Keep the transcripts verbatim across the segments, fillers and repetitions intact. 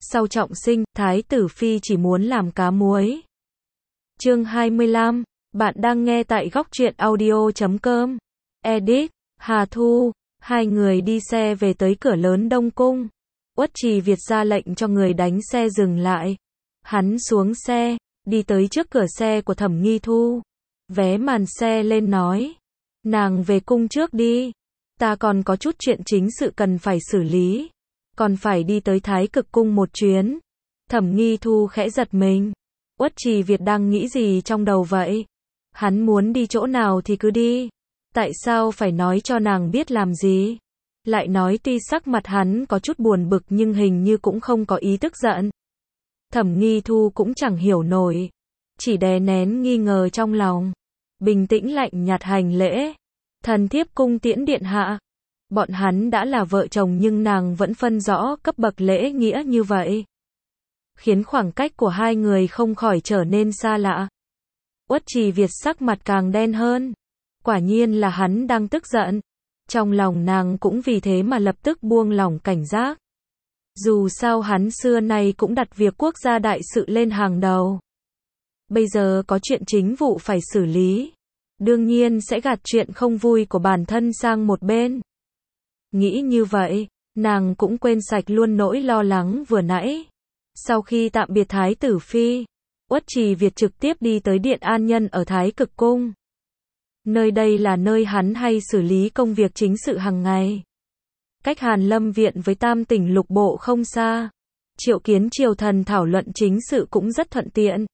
sau trọng sinh, Thái tử Phi chỉ muốn làm cá muối. Chương hai mươi lăm, bạn đang nghe tại góc truyện audio chấm com. Edit, Hà Thu, hai người đi xe về tới cửa lớn Đông Cung. Uất Trì Việt ra lệnh cho người đánh xe dừng lại. Hắn xuống xe, đi tới trước cửa xe của Thẩm Nghi Thu. Vé màn xe lên nói. Nàng về cung trước đi. Ta còn có chút chuyện chính sự cần phải xử lý. Còn phải đi tới Thái Cực Cung một chuyến. Thẩm Nghi Thu khẽ giật mình. Uất Trì Việt đang nghĩ gì trong đầu vậy? Hắn muốn đi chỗ nào thì cứ đi. Tại sao phải nói cho nàng biết làm gì? Lại nói tuy sắc mặt hắn có chút buồn bực nhưng hình như cũng không có ý tức giận. Thẩm Nghi Thu cũng chẳng hiểu nổi. Chỉ đè nén nghi ngờ trong lòng. Bình tĩnh lạnh nhạt hành lễ. Thần thiếp cung tiễn điện hạ. Bọn hắn đã là vợ chồng nhưng nàng vẫn phân rõ cấp bậc lễ nghĩa như vậy. Khiến khoảng cách của hai người không khỏi trở nên xa lạ. Uất Trì Việt sắc mặt càng đen hơn. Quả nhiên là hắn đang tức giận. Trong lòng nàng cũng vì thế mà lập tức buông lỏng cảnh giác. Dù sao hắn xưa nay cũng đặt việc quốc gia đại sự lên hàng đầu. Bây giờ có chuyện chính vụ phải xử lý. Đương nhiên sẽ gạt chuyện không vui của bản thân sang một bên. Nghĩ như vậy, nàng cũng quên sạch luôn nỗi lo lắng vừa nãy. Sau khi tạm biệt Thái tử Phi, Uất Trì Việt trực tiếp đi tới Điện An Nhân ở Thái Cực Cung. Nơi đây là nơi hắn hay xử lý công việc chính sự hàng ngày. Cách Hàn Lâm Viện với Tam Tỉnh Lục Bộ không xa. Triệu kiến triều thần thảo luận chính sự cũng rất thuận tiện.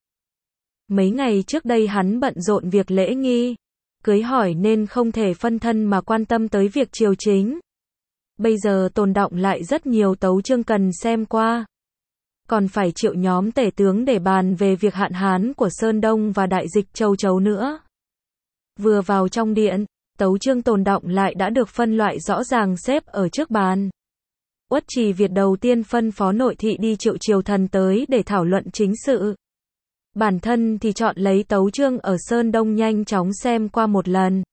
Mấy ngày trước đây hắn bận rộn việc lễ nghi, cưới hỏi nên không thể phân thân mà quan tâm tới việc triều chính. Bây giờ tồn đọng lại rất nhiều tấu chương cần xem qua. Còn phải triệu nhóm tể tướng để bàn về việc hạn hán của Sơn Đông và đại dịch châu chấu nữa. Vừa vào trong điện, tấu chương tồn đọng lại đã được phân loại rõ ràng xếp ở trước bàn. Uất Trì Việt đầu tiên phân phó nội thị đi triệu triều thần tới để thảo luận chính sự. Bản thân thì chọn lấy tấu chương ở Sơn Đông nhanh chóng xem qua một lần.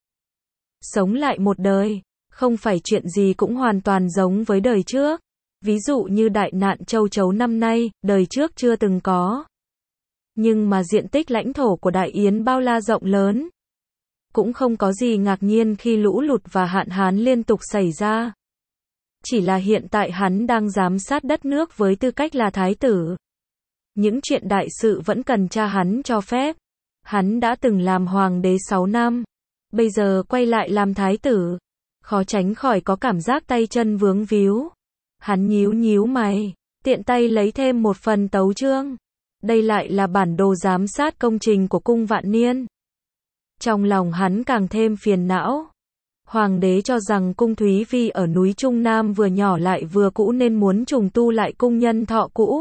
Sống lại một đời, không phải chuyện gì cũng hoàn toàn giống với đời trước. Ví dụ như đại nạn châu chấu năm nay, đời trước chưa từng có. Nhưng mà diện tích lãnh thổ của Đại Yến bao la rộng lớn. Cũng không có gì ngạc nhiên khi lũ lụt và hạn hán liên tục xảy ra. Chỉ là hiện tại hắn đang giám sát đất nước với tư cách là thái tử. Những chuyện đại sự vẫn cần cha hắn cho phép. Hắn đã từng làm hoàng đế sáu năm. Bây giờ quay lại làm thái tử. Khó tránh khỏi có cảm giác tay chân vướng víu. Hắn nhíu nhíu mày, tiện tay lấy thêm một phần tấu chương. Đây lại là bản đồ giám sát công trình của cung Vạn Niên. Trong lòng hắn càng thêm phiền não. Hoàng đế cho rằng cung Thúy Vi ở núi Trung Nam vừa nhỏ lại vừa cũ nên muốn trùng tu lại cung Nhân Thọ cũ.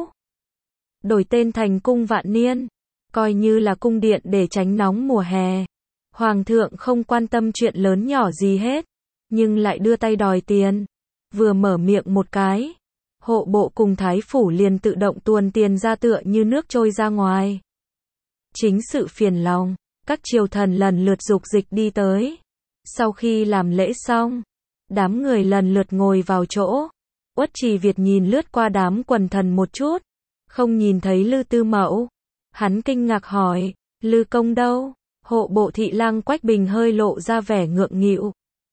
Đổi tên thành cung Vạn Niên, coi như là cung điện để tránh nóng mùa hè. Hoàng thượng không quan tâm chuyện lớn nhỏ gì hết, nhưng lại đưa tay đòi tiền. Vừa mở miệng một cái, hộ bộ cùng thái phủ liền tự động tuồn tiền ra tựa như nước trôi ra ngoài. Chính sự phiền lòng, các triều thần lần lượt dục dịch đi tới. Sau khi làm lễ xong, đám người lần lượt ngồi vào chỗ. Uất Trì Việt nhìn lướt qua đám quần thần một chút, không nhìn thấy Lư Tư Mẫu. Hắn kinh ngạc hỏi, Lư công đâu? Hộ bộ thị lang Quách Bình hơi lộ ra vẻ ngượng nghịu.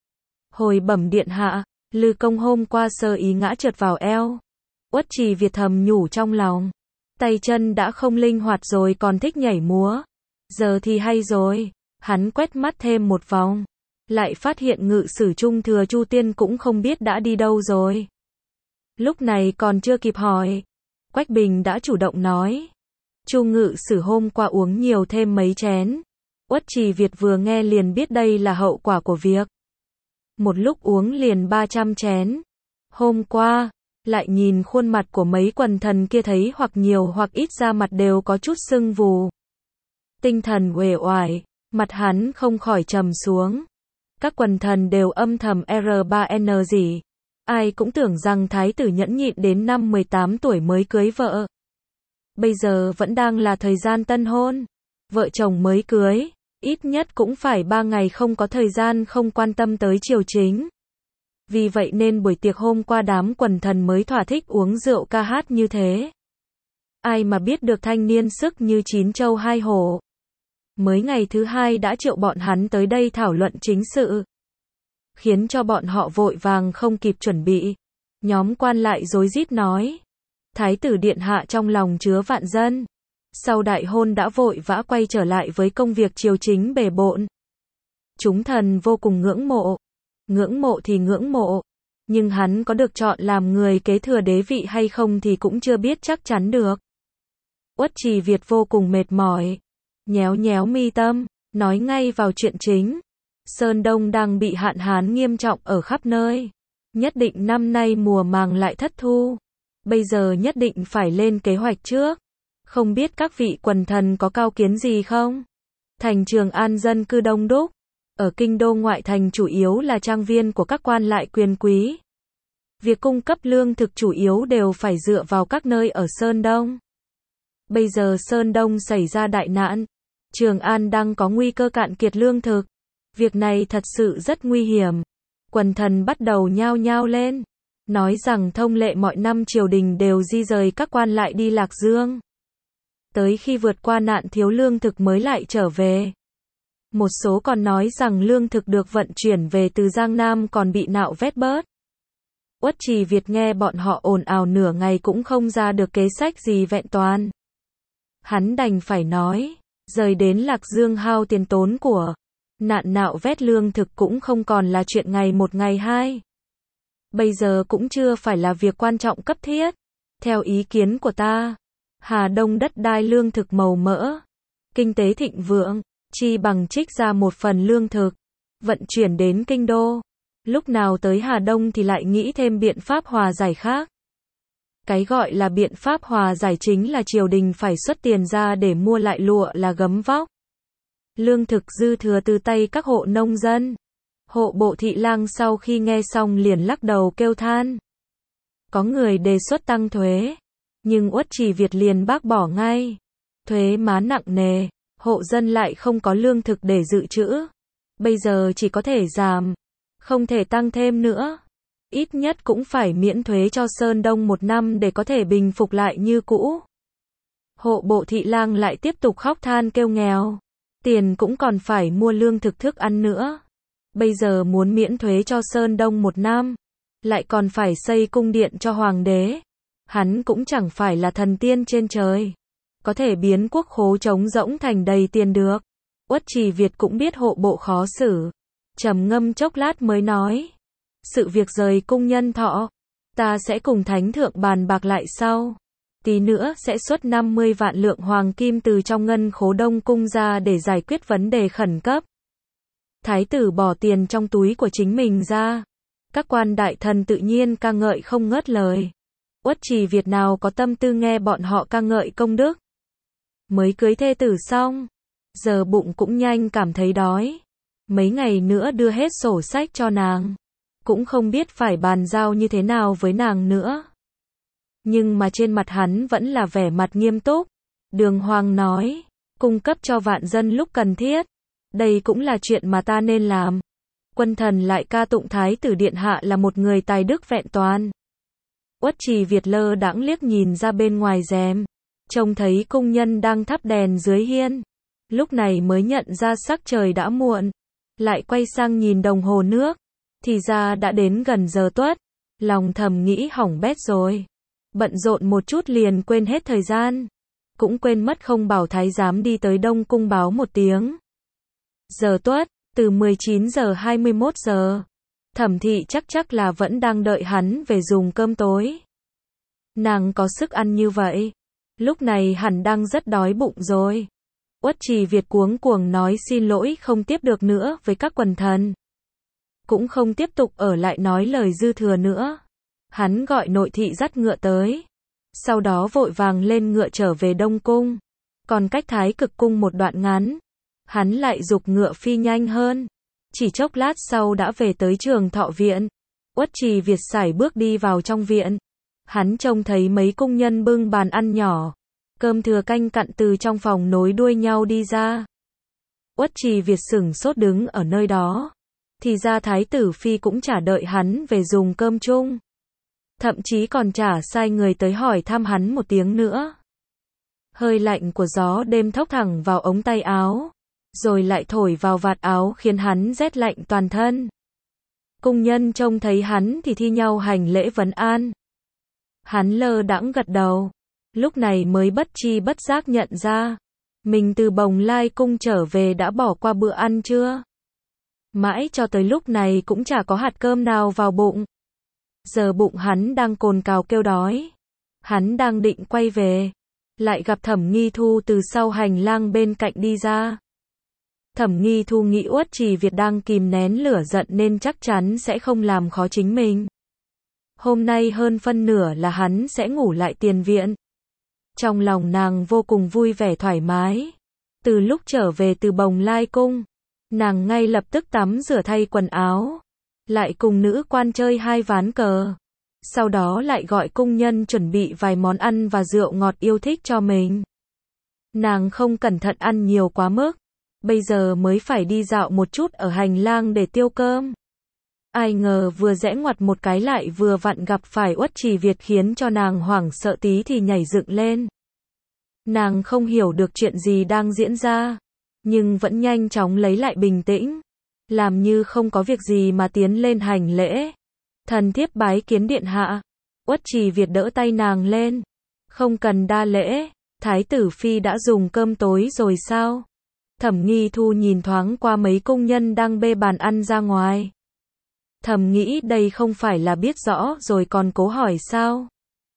Hồi bẩm điện hạ, Lư công hôm qua sơ ý ngã trượt vào eo. Uất Trì Việt thầm nhủ trong lòng. Tay chân đã không linh hoạt rồi còn thích nhảy múa. Giờ thì hay rồi. Hắn quét mắt thêm một vòng. Lại phát hiện ngự sử trung thừa Chu Tiên cũng không biết đã đi đâu rồi. Lúc này còn chưa kịp hỏi. Quách Bình đã chủ động nói. Chu ngự sử hôm qua uống nhiều thêm mấy chén. Uất Trì Việt vừa nghe liền biết đây là hậu quả của việc. Một lúc uống liền ba trăm chén. Hôm qua, lại nhìn khuôn mặt của mấy quần thần kia thấy hoặc nhiều hoặc ít ra mặt đều có chút sưng vù. Tinh thần uể oải, mặt hắn không khỏi trầm xuống. Các quần thần đều âm thầm R ba N gì. Ai cũng tưởng rằng thái tử nhẫn nhịn đến năm mười tám tuổi mới cưới vợ. Bây giờ vẫn đang là thời gian tân hôn. Vợ chồng mới cưới. Ít nhất cũng phải ba ngày không có thời gian không quan tâm tới triều chính. Vì vậy nên buổi tiệc hôm qua đám quần thần mới thỏa thích uống rượu ca hát như thế. Ai mà biết được thanh niên sức như chín châu hai hổ. Mới ngày thứ hai đã triệu bọn hắn tới đây thảo luận chính sự. Khiến cho bọn họ vội vàng không kịp chuẩn bị. Nhóm quan lại rối rít nói. Thái tử điện hạ trong lòng chứa vạn dân. Sau đại hôn đã vội vã quay trở lại với công việc triều chính bề bộn. Chúng thần vô cùng ngưỡng mộ. Ngưỡng mộ thì ngưỡng mộ. Nhưng hắn có được chọn làm người kế thừa đế vị hay không thì cũng chưa biết chắc chắn được. Uất Trì Việt vô cùng mệt mỏi. Nhéo nhéo mi tâm, nói ngay vào chuyện chính. Sơn Đông đang bị hạn hán nghiêm trọng ở khắp nơi. Nhất định năm nay mùa màng lại thất thu. Bây giờ nhất định phải lên kế hoạch trước. Không biết các vị quần thần có cao kiến gì không? Thành Trường An dân cư đông đúc. Ở kinh đô ngoại thành chủ yếu là trang viên của các quan lại quyền quý. Việc cung cấp lương thực chủ yếu đều phải dựa vào các nơi ở Sơn Đông. Bây giờ Sơn Đông xảy ra đại nạn. Trường An đang có nguy cơ cạn kiệt lương thực. Việc này thật sự rất nguy hiểm. Quần thần bắt đầu nhao nhao lên. Nói rằng thông lệ mọi năm triều đình đều di rời các quan lại đi Lạc Dương. Tới khi vượt qua nạn thiếu lương thực mới lại trở về. Một số còn nói rằng lương thực được vận chuyển về từ Giang Nam còn bị nạo vét bớt. Uất Trì Việt nghe bọn họ ồn ào nửa ngày cũng không ra được kế sách gì vẹn toàn. Hắn đành phải nói, rời đến Lạc Dương hao tiền tốn của. Nạn nạo vét lương thực cũng không còn là chuyện ngày một ngày hai. Bây giờ cũng chưa phải là việc quan trọng cấp thiết. Theo ý kiến của ta, Hà Đông đất đai lương thực màu mỡ, kinh tế thịnh vượng, chi bằng trích ra một phần lương thực, vận chuyển đến kinh đô. Lúc nào tới Hà Đông thì lại nghĩ thêm biện pháp hòa giải khác. Cái gọi là biện pháp hòa giải chính là triều đình phải xuất tiền ra để mua lại lụa là gấm vóc. Lương thực dư thừa từ tay các hộ nông dân. Hộ bộ thị lang sau khi nghe xong liền lắc đầu kêu than. Có người đề xuất tăng thuế, nhưng Uất Trì Việt liền bác bỏ ngay. Thuế má nặng nề, hộ dân lại không có lương thực để dự trữ. Bây giờ chỉ có thể giảm, không thể tăng thêm nữa. Ít nhất cũng phải miễn thuế cho Sơn Đông một năm để có thể bình phục lại như cũ. Hộ bộ thị lang lại tiếp tục khóc than kêu nghèo. Tiền cũng còn phải mua lương thực thức ăn nữa. Bây giờ muốn miễn thuế cho Sơn Đông một năm, lại còn phải xây cung điện cho hoàng đế. Hắn cũng chẳng phải là thần tiên trên trời, có thể biến quốc khố trống rỗng thành đầy tiền được. Uất Trì Việt cũng biết hộ bộ khó xử. Trầm ngâm chốc lát mới nói. Sự việc rời cung nhân thọ, ta sẽ cùng thánh thượng bàn bạc lại sau. Tí nữa sẽ xuất năm mươi vạn lượng hoàng kim từ trong ngân khố Đông cung ra để giải quyết vấn đề khẩn cấp. Thái tử bỏ tiền trong túi của chính mình ra. Các quan đại thần tự nhiên ca ngợi không ngớt lời. Uất Trì Việt nào có tâm tư nghe bọn họ ca ngợi công đức. Mới cưới thê tử xong, giờ bụng cũng nhanh cảm thấy đói. Mấy ngày nữa đưa hết sổ sách cho nàng. Cũng không biết phải bàn giao như thế nào với nàng nữa. Nhưng mà trên mặt hắn vẫn là vẻ mặt nghiêm túc. Đường Hoàng nói, cung cấp cho vạn dân lúc cần thiết. Đây cũng là chuyện mà ta nên làm. Quân thần lại ca tụng Thái tử điện hạ là một người tài đức vẹn toàn. Uất Trì Việt lơ đãng liếc nhìn ra bên ngoài rèm, trông thấy cung nhân đang thắp đèn dưới hiên. Lúc này mới nhận ra sắc trời đã muộn. Lại quay sang nhìn đồng hồ nước. Thì ra đã đến gần giờ tuất. Lòng thầm nghĩ hỏng bét rồi. Bận rộn một chút liền quên hết thời gian. Cũng quên mất không bảo thái giám đi tới Đông cung báo một tiếng. Giờ tuất, từ mười chín giờ hai mươi mốt giờ. Thẩm Thị chắc chắc là vẫn đang đợi hắn về dùng cơm tối. Nàng có sức ăn như vậy, lúc này hẳn đang rất đói bụng rồi. Uất Trì Việt cuống cuồng nói xin lỗi không tiếp được nữa với các quần thần. Cũng không tiếp tục ở lại nói lời dư thừa nữa. Hắn gọi nội thị dắt ngựa tới. Sau đó vội vàng lên ngựa trở về Đông cung. Còn cách Thái Cực cung một đoạn ngắn, hắn lại giục ngựa phi nhanh hơn. Chỉ chốc lát sau đã về tới Trường Thọ viện. Uất Trì Việt sải bước đi vào trong viện. Hắn trông thấy mấy cung nhân bưng bàn ăn nhỏ, cơm thừa canh cặn từ trong phòng nối đuôi nhau đi ra. Uất Trì Việt sửng sốt đứng ở nơi đó. thì ra thái tử phi cũng chả đợi hắn về dùng cơm chung. Thậm chí còn chả sai người tới hỏi thăm hắn một tiếng nữa. Hơi lạnh của gió đêm thốc thẳng vào ống tay áo, rồi lại thổi vào vạt áo khiến hắn rét lạnh toàn thân. Cung nhân trông thấy hắn thì thi nhau hành lễ vấn an. Hắn lơ đãng gật đầu, lúc này mới bất tri bất giác nhận ra, mình từ Bồng Lai cung trở về đã bỏ qua bữa ăn trưa. Mãi cho tới lúc này cũng chả có hạt cơm nào vào bụng. Giờ bụng hắn đang cồn cào kêu đói. Hắn đang định quay về, lại gặp Thẩm Nghi Thu từ sau hành lang bên cạnh đi ra. Thẩm Nghi Thu nghĩ Uất Trì Việt đang kìm nén lửa giận nên chắc chắn sẽ không làm khó chính mình. Hôm nay hơn phân nửa là hắn sẽ ngủ lại tiền viện. Trong lòng nàng vô cùng vui vẻ thoải mái. Từ lúc trở về từ Bồng Lai cung, nàng ngay lập tức tắm rửa thay quần áo, lại cùng nữ quan chơi hai ván cờ. Sau đó lại gọi cung nhân chuẩn bị vài món ăn và rượu ngọt yêu thích cho mình. Nàng không cẩn thận ăn nhiều quá mức, bây giờ mới phải đi dạo một chút ở hành lang để tiêu cơm. Ai ngờ vừa rẽ ngoặt một cái lại vừa vặn gặp phải Uất Trì Việt khiến cho nàng hoảng sợ tí thì nhảy dựng lên. Nàng không hiểu được chuyện gì đang diễn ra, nhưng vẫn nhanh chóng lấy lại bình tĩnh, làm như không có việc gì mà tiến lên hành lễ. Thần thiếp bái kiến điện hạ. Uất Trì Việt đỡ tay nàng lên. Không cần đa lễ, thái tử phi đã dùng cơm tối rồi sao? Thẩm Nghi Thu nhìn thoáng qua mấy công nhân đang bê bàn ăn ra ngoài. Thầm nghĩ đây không phải là biết rõ rồi còn cố hỏi sao?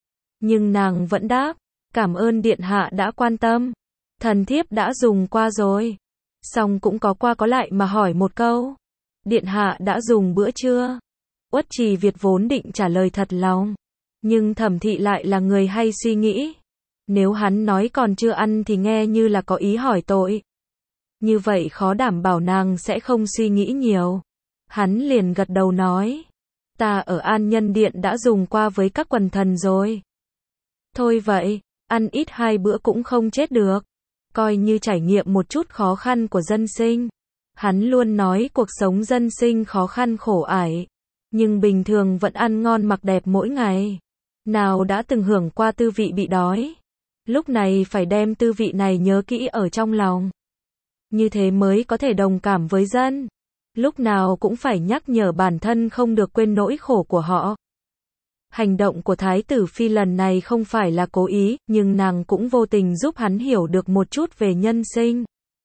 Nhưng nàng vẫn đáp, cảm ơn điện hạ đã quan tâm. Thần thiếp đã dùng qua rồi. Xong cũng có qua có lại mà hỏi một câu. Điện hạ đã dùng bữa trưa? Uất Trì Việt vốn định trả lời thật lòng, nhưng Thẩm thị lại là người hay suy nghĩ. Nếu hắn nói còn chưa ăn thì nghe như là có ý hỏi tội. Như vậy khó đảm bảo nàng sẽ không suy nghĩ nhiều. Hắn liền gật đầu nói, ta ở An Nhân Điện đã dùng qua với các quần thần rồi. Thôi vậy, ăn ít hai bữa cũng không chết được. Coi như trải nghiệm một chút khó khăn của dân sinh. Hắn luôn nói cuộc sống dân sinh khó khăn khổ ải, nhưng bình thường vẫn ăn ngon mặc đẹp mỗi ngày. Nào đã từng hưởng qua tư vị bị đói. Lúc này phải đem tư vị này nhớ kỹ ở trong lòng. Như thế mới có thể đồng cảm với dân. Lúc nào cũng phải nhắc nhở bản thân không được quên nỗi khổ của họ. Hành động của Thái tử Phi lần này không phải là cố ý, nhưng nàng cũng vô tình giúp hắn hiểu được một chút về nhân sinh.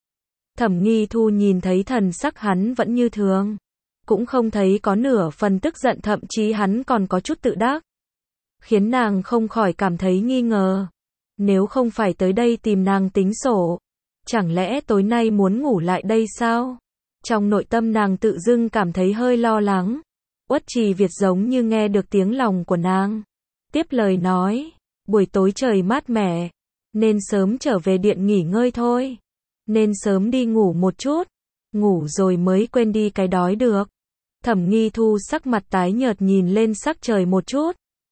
Thẩm Nghi Thu nhìn thấy thần sắc hắn vẫn như thường, cũng không thấy có nửa phần tức giận, thậm chí hắn còn có chút tự đắc, khiến nàng không khỏi cảm thấy nghi ngờ. Nếu không phải tới đây tìm nàng tính sổ, chẳng lẽ tối nay muốn ngủ lại đây sao? Trong nội tâm nàng tự dưng cảm thấy hơi lo lắng. Uất Trì Việt giống như nghe được tiếng lòng của nàng. Tiếp lời nói, buổi tối trời mát mẻ, nên sớm trở về điện nghỉ ngơi thôi. Nên sớm đi ngủ một chút, ngủ rồi mới quên đi cái đói được. Thẩm Nghi Thu sắc mặt tái nhợt nhìn lên sắc trời một chút.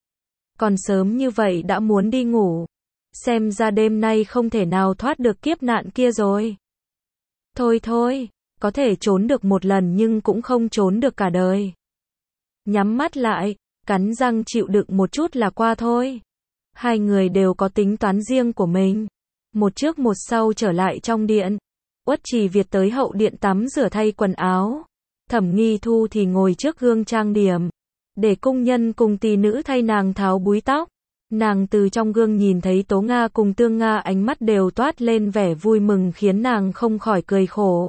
Còn sớm như vậy đã muốn đi ngủ. Xem ra đêm nay không thể nào thoát được kiếp nạn kia rồi. Thôi thôi, có thể trốn được một lần nhưng cũng không trốn được cả đời. Nhắm mắt lại, cắn răng chịu đựng một chút là qua thôi. Hai người đều có tính toán riêng của mình. Một trước một sau trở lại trong điện. Uất Trì Việt tới hậu điện tắm rửa thay quần áo. Thẩm Nghi Thu thì ngồi trước gương trang điểm, để cung nhân cùng tỳ nữ thay nàng tháo búi tóc. Nàng từ trong gương nhìn thấy Tố Nga cùng Tương Nga, ánh mắt đều toát lên vẻ vui mừng khiến nàng không khỏi cười khổ.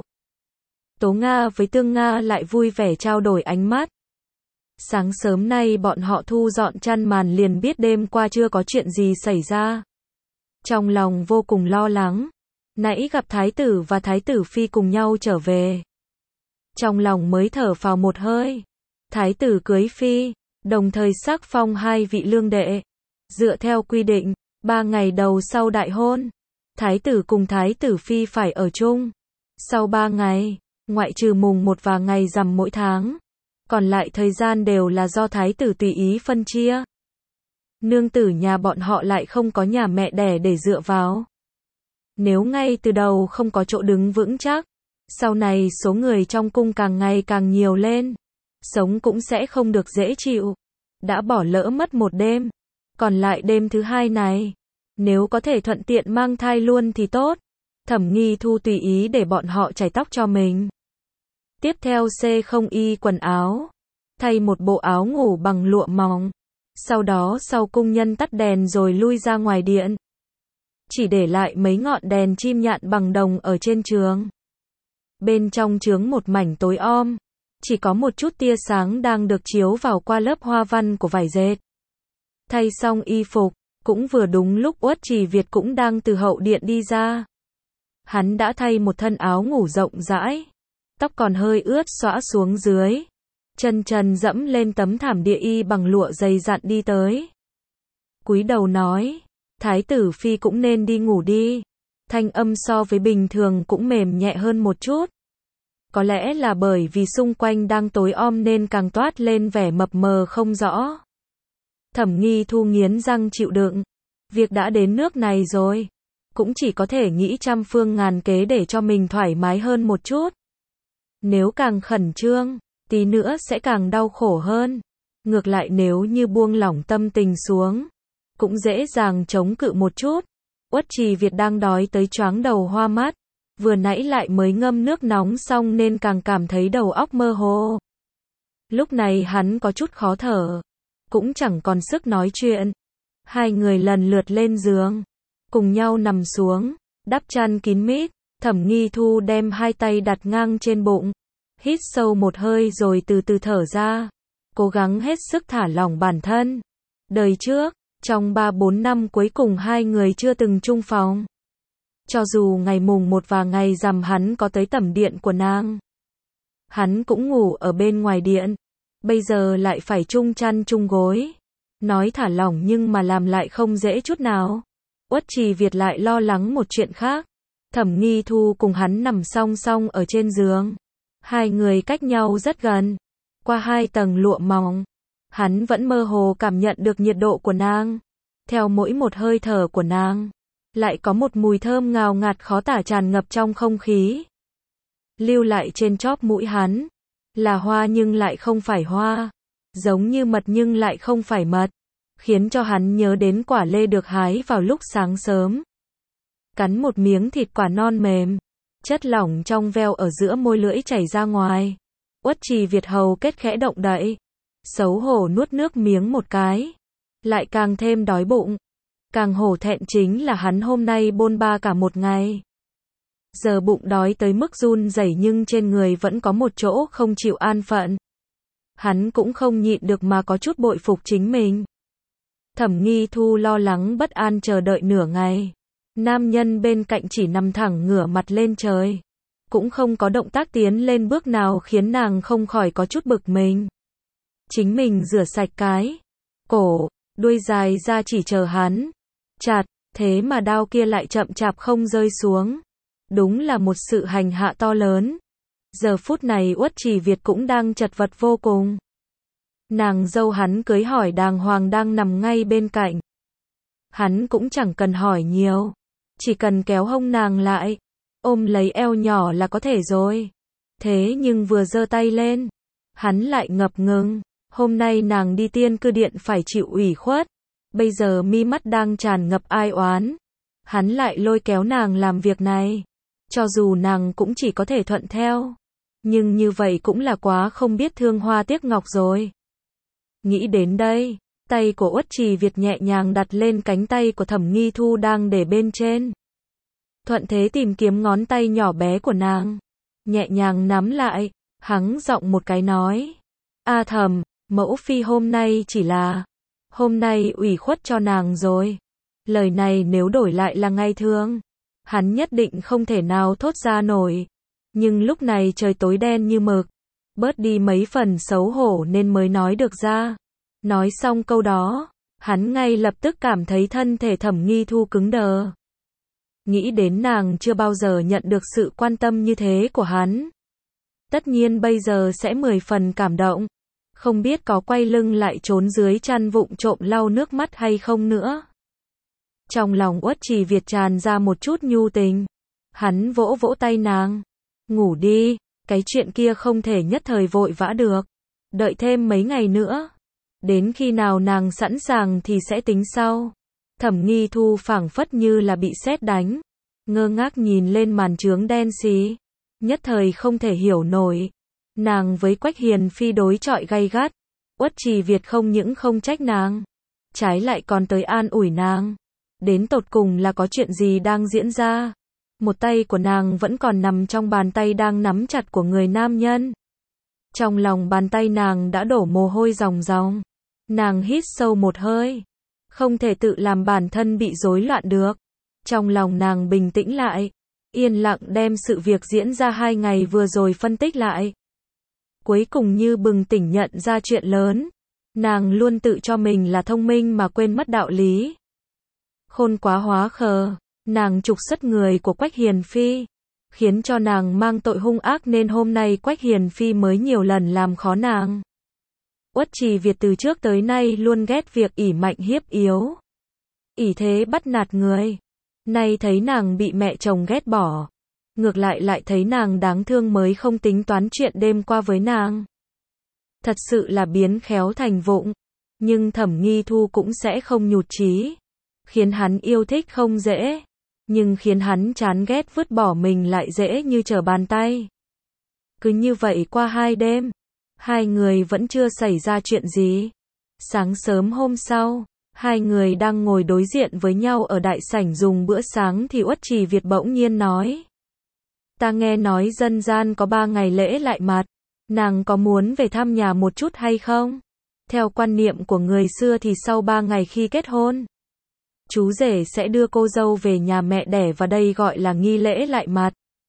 Tố Nga với Tương Nga lại vui vẻ trao đổi ánh mắt. Sáng sớm nay bọn họ thu dọn chăn màn liền biết đêm qua chưa có chuyện gì xảy ra. Trong lòng vô cùng lo lắng. Nãy gặp Thái tử và Thái tử Phi cùng nhau trở về. Trong lòng mới thở phào một hơi. Thái tử cưới Phi, đồng thời sắc phong hai vị lương đệ. Dựa theo quy định, ba ngày đầu sau đại hôn, Thái tử cùng Thái tử Phi phải ở chung. Sau ba ngày, ngoại trừ mùng một và ngày rằm mỗi tháng, còn lại thời gian đều là do Thái tử tùy ý phân chia. Nương tử nhà bọn họ lại không có nhà mẹ đẻ để dựa vào. Nếu ngay từ đầu không có chỗ đứng vững chắc, Sau này số người trong cung càng ngày càng nhiều lên, sống cũng sẽ không được dễ chịu. Đã bỏ lỡ mất một đêm, còn lại đêm thứ hai này, nếu có thể thuận tiện mang thai luôn thì tốt. Thẩm Nghi Thu tùy ý để bọn họ chải tóc cho mình. Tiếp theo C không y quần áo, thay một bộ áo ngủ bằng lụa mỏng. Sau đó sau cung nhân tắt đèn rồi lui ra ngoài điện. Chỉ để lại mấy ngọn đèn chim nhạn bằng đồng ở trên trướng. Bên trong trướng một mảnh tối om, chỉ có một chút tia sáng đang được chiếu vào qua lớp hoa văn của vải dệt. Thay xong y phục, cũng vừa đúng lúc Uất Trì Việt cũng đang từ hậu điện đi ra. Hắn đã thay một thân áo ngủ rộng rãi, tóc còn hơi ướt xõa xuống dưới, chân trần dẫm lên tấm thảm địa y bằng lụa dày dặn đi tới. Cúi đầu nói, Thái tử phi cũng nên đi ngủ đi. Thanh âm so với bình thường cũng mềm nhẹ hơn một chút. Có lẽ là bởi vì xung quanh đang tối om nên càng toát lên vẻ mập mờ không rõ. Thẩm Nghi Thu nghiến răng chịu đựng. Việc đã đến nước này rồi, cũng chỉ có thể nghĩ trăm phương ngàn kế để cho mình thoải mái hơn một chút. Nếu càng khẩn trương, tí nữa sẽ càng đau khổ hơn. Ngược lại nếu như buông lỏng tâm tình xuống, cũng dễ dàng chống cự một chút. Uất Trì Việt đang đói tới choáng đầu hoa mắt, vừa nãy lại mới ngâm nước nóng xong nên càng cảm thấy đầu óc mơ hồ. Lúc này hắn có chút khó thở, cũng chẳng còn sức nói chuyện. Hai người lần lượt lên giường, cùng nhau nằm xuống, đắp chăn kín mít. Thẩm Nghi Thu đem hai tay đặt ngang trên bụng, hít sâu một hơi rồi từ từ thở ra, cố gắng hết sức thả lỏng bản thân. Đời trước, trong ba bốn năm cuối cùng hai người chưa từng chung phòng. Cho dù ngày mùng một và ngày rằm hắn có tới tẩm điện của nàng, hắn cũng ngủ ở bên ngoài điện. Bây giờ lại phải chung chăn chung gối. Nói thả lỏng nhưng mà làm lại không dễ chút nào. Uất Trì Việt lại lo lắng một chuyện khác. Thẩm Nghi Thu cùng hắn nằm song song ở trên giường. Hai người cách nhau rất gần. Qua hai tầng lụa mỏng, hắn vẫn mơ hồ cảm nhận được nhiệt độ của nàng. Theo mỗi một hơi thở của nàng, lại có một mùi thơm ngào ngạt khó tả tràn ngập trong không khí. Lưu lại trên chóp mũi hắn, là hoa nhưng lại không phải hoa, giống như mật nhưng lại không phải mật, khiến cho hắn nhớ đến quả lê được hái vào lúc sáng sớm. Cắn một miếng thịt quả non mềm, chất lỏng trong veo ở giữa môi lưỡi chảy ra ngoài. Uất Trì Việt hầu kết khẽ động đậy, xấu hổ nuốt nước miếng một cái, lại càng thêm đói bụng. Càng hổ thẹn chính là hắn hôm nay bôn ba cả một ngày. Giờ bụng đói tới mức run rẩy nhưng trên người vẫn có một chỗ không chịu an phận. Hắn cũng không nhịn được mà có chút bội phục chính mình. Thẩm Nghi Thu lo lắng bất an chờ đợi nửa ngày. Nam nhân bên cạnh chỉ nằm thẳng ngửa mặt lên trời, cũng không có động tác tiến lên bước nào khiến nàng không khỏi có chút bực mình. Chính mình rửa sạch cái cổ, đuôi dài ra chỉ chờ hắn chặt, thế mà đao kia lại chậm chạp không rơi xuống. Đúng là một sự hành hạ to lớn. Giờ phút này Uất Trì Việt cũng đang chật vật vô cùng. Nàng dâu hắn cưới hỏi đàng hoàng đang nằm ngay bên cạnh. Hắn cũng chẳng cần hỏi nhiều, chỉ cần kéo hông nàng lại, ôm lấy eo nhỏ là có thể rồi. Thế nhưng vừa giơ tay lên, hắn lại ngập ngừng. Hôm nay nàng đi tiên cư điện phải chịu ủy khuất, bây giờ mi mắt đang tràn ngập ai oán. Hắn lại lôi kéo nàng làm việc này. Cho dù nàng cũng chỉ có thể thuận theo, nhưng như vậy cũng là quá không biết thương hoa tiếc ngọc rồi. Nghĩ đến đây, tay của Uất Trì Việt nhẹ nhàng đặt lên cánh tay của Thẩm Nghi Thu đang để bên trên. Thuận thế tìm kiếm ngón tay nhỏ bé của nàng, nhẹ nhàng nắm lại, hắng giọng một cái nói: "A Thẩm, mẫu phi hôm nay chỉ là, hôm nay ủy khuất cho nàng rồi." Lời này nếu đổi lại là ngày thường, hắn nhất định không thể nào thốt ra nổi. Nhưng lúc này trời tối đen như mực, bớt đi mấy phần xấu hổ nên mới nói được ra. Nói xong câu đó, hắn ngay lập tức cảm thấy thân thể Thẩm Nghi Thu cứng đờ. Nghĩ đến nàng chưa bao giờ nhận được sự quan tâm như thế của hắn, tất nhiên bây giờ sẽ mười phần cảm động. Không biết có quay lưng lại trốn dưới chăn vụng trộm lau nước mắt hay không nữa. Trong lòng Uất Trì Việt tràn ra một chút nhu tình. Hắn vỗ vỗ tay nàng, ngủ đi, cái chuyện kia không thể nhất thời vội vã được. Đợi thêm mấy ngày nữa. Đến khi nào nàng sẵn sàng thì sẽ tính sau. Thẩm Nghi Thu phảng phất như là bị sét đánh. Ngơ ngác nhìn lên màn chướng đen xì. Nhất thời không thể hiểu nổi. Nàng với Quách Hiền Phi đối chọi gay gắt. Uất Trì Việt không những không trách nàng, trái lại còn tới an ủi nàng. Đến tột cùng là có chuyện gì đang diễn ra? Một tay của nàng vẫn còn nằm trong bàn tay đang nắm chặt của người nam nhân. Trong lòng bàn tay nàng đã đổ mồ hôi ròng ròng. Nàng hít sâu một hơi. Không thể tự làm bản thân bị rối loạn được. Trong lòng nàng bình tĩnh lại. Yên lặng đem sự việc diễn ra hai ngày vừa rồi phân tích lại. Cuối cùng như bừng tỉnh nhận ra chuyện lớn. Nàng luôn tự cho mình là thông minh mà quên mất đạo lý. Khôn quá hóa khờ. Nàng trục xuất người của Quách Hiền Phi. Khiến cho nàng mang tội hung ác nên hôm nay Quách Hiền Phi mới nhiều lần làm khó nàng. Uất Trì Việt từ trước tới nay luôn ghét việc ỷ mạnh hiếp yếu. ỷ thế bắt nạt người. Nay thấy nàng bị mẹ chồng ghét bỏ. Ngược lại lại thấy nàng đáng thương mới không tính toán chuyện đêm qua với nàng. Thật sự là biến khéo thành vụng. Nhưng Thẩm Nghi Thu cũng sẽ không nhụt chí. Khiến hắn yêu thích không dễ. Nhưng khiến hắn chán ghét vứt bỏ mình lại dễ như trở bàn tay. Cứ như vậy qua hai đêm. Hai người vẫn chưa xảy ra chuyện gì. Sáng sớm hôm sau, hai người đang ngồi đối diện với nhau ở đại sảnh dùng bữa sáng thì Uất Trì Việt bỗng nhiên nói. Ta nghe nói dân gian có ba ngày lễ lại mặt. Nàng có muốn về thăm nhà một chút hay không? Theo quan niệm của người xưa thì sau ba ngày khi kết hôn, chú rể sẽ đưa cô dâu về nhà mẹ đẻ và đây gọi là nghi lễ lại mặt.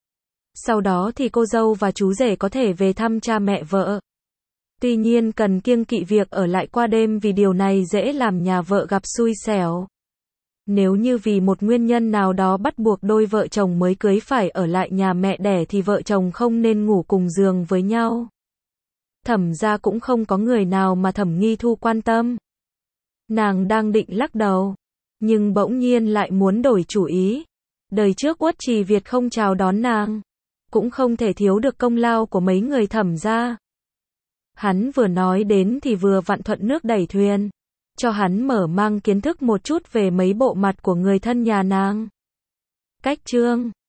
Sau đó thì cô dâu và chú rể có thể về thăm cha mẹ vợ. Tuy nhiên cần kiêng kỵ việc ở lại qua đêm vì điều này dễ làm nhà vợ gặp xui xẻo. Nếu như vì một nguyên nhân nào đó bắt buộc đôi vợ chồng mới cưới phải ở lại nhà mẹ đẻ thì vợ chồng không nên ngủ cùng giường với nhau. Thẩm gia cũng không có người nào mà Thẩm Nghi Thu quan tâm. Nàng đang định lắc đầu, nhưng bỗng nhiên lại muốn đổi chủ ý. Đời trước Uất Trì Việt không chào đón nàng, cũng không thể thiếu được công lao của mấy người Thẩm gia. Hắn vừa nói đến thì vừa vặn thuận nước đẩy thuyền, cho hắn mở mang kiến thức một chút về mấy bộ mặt của người thân nhà nàng. Cách chương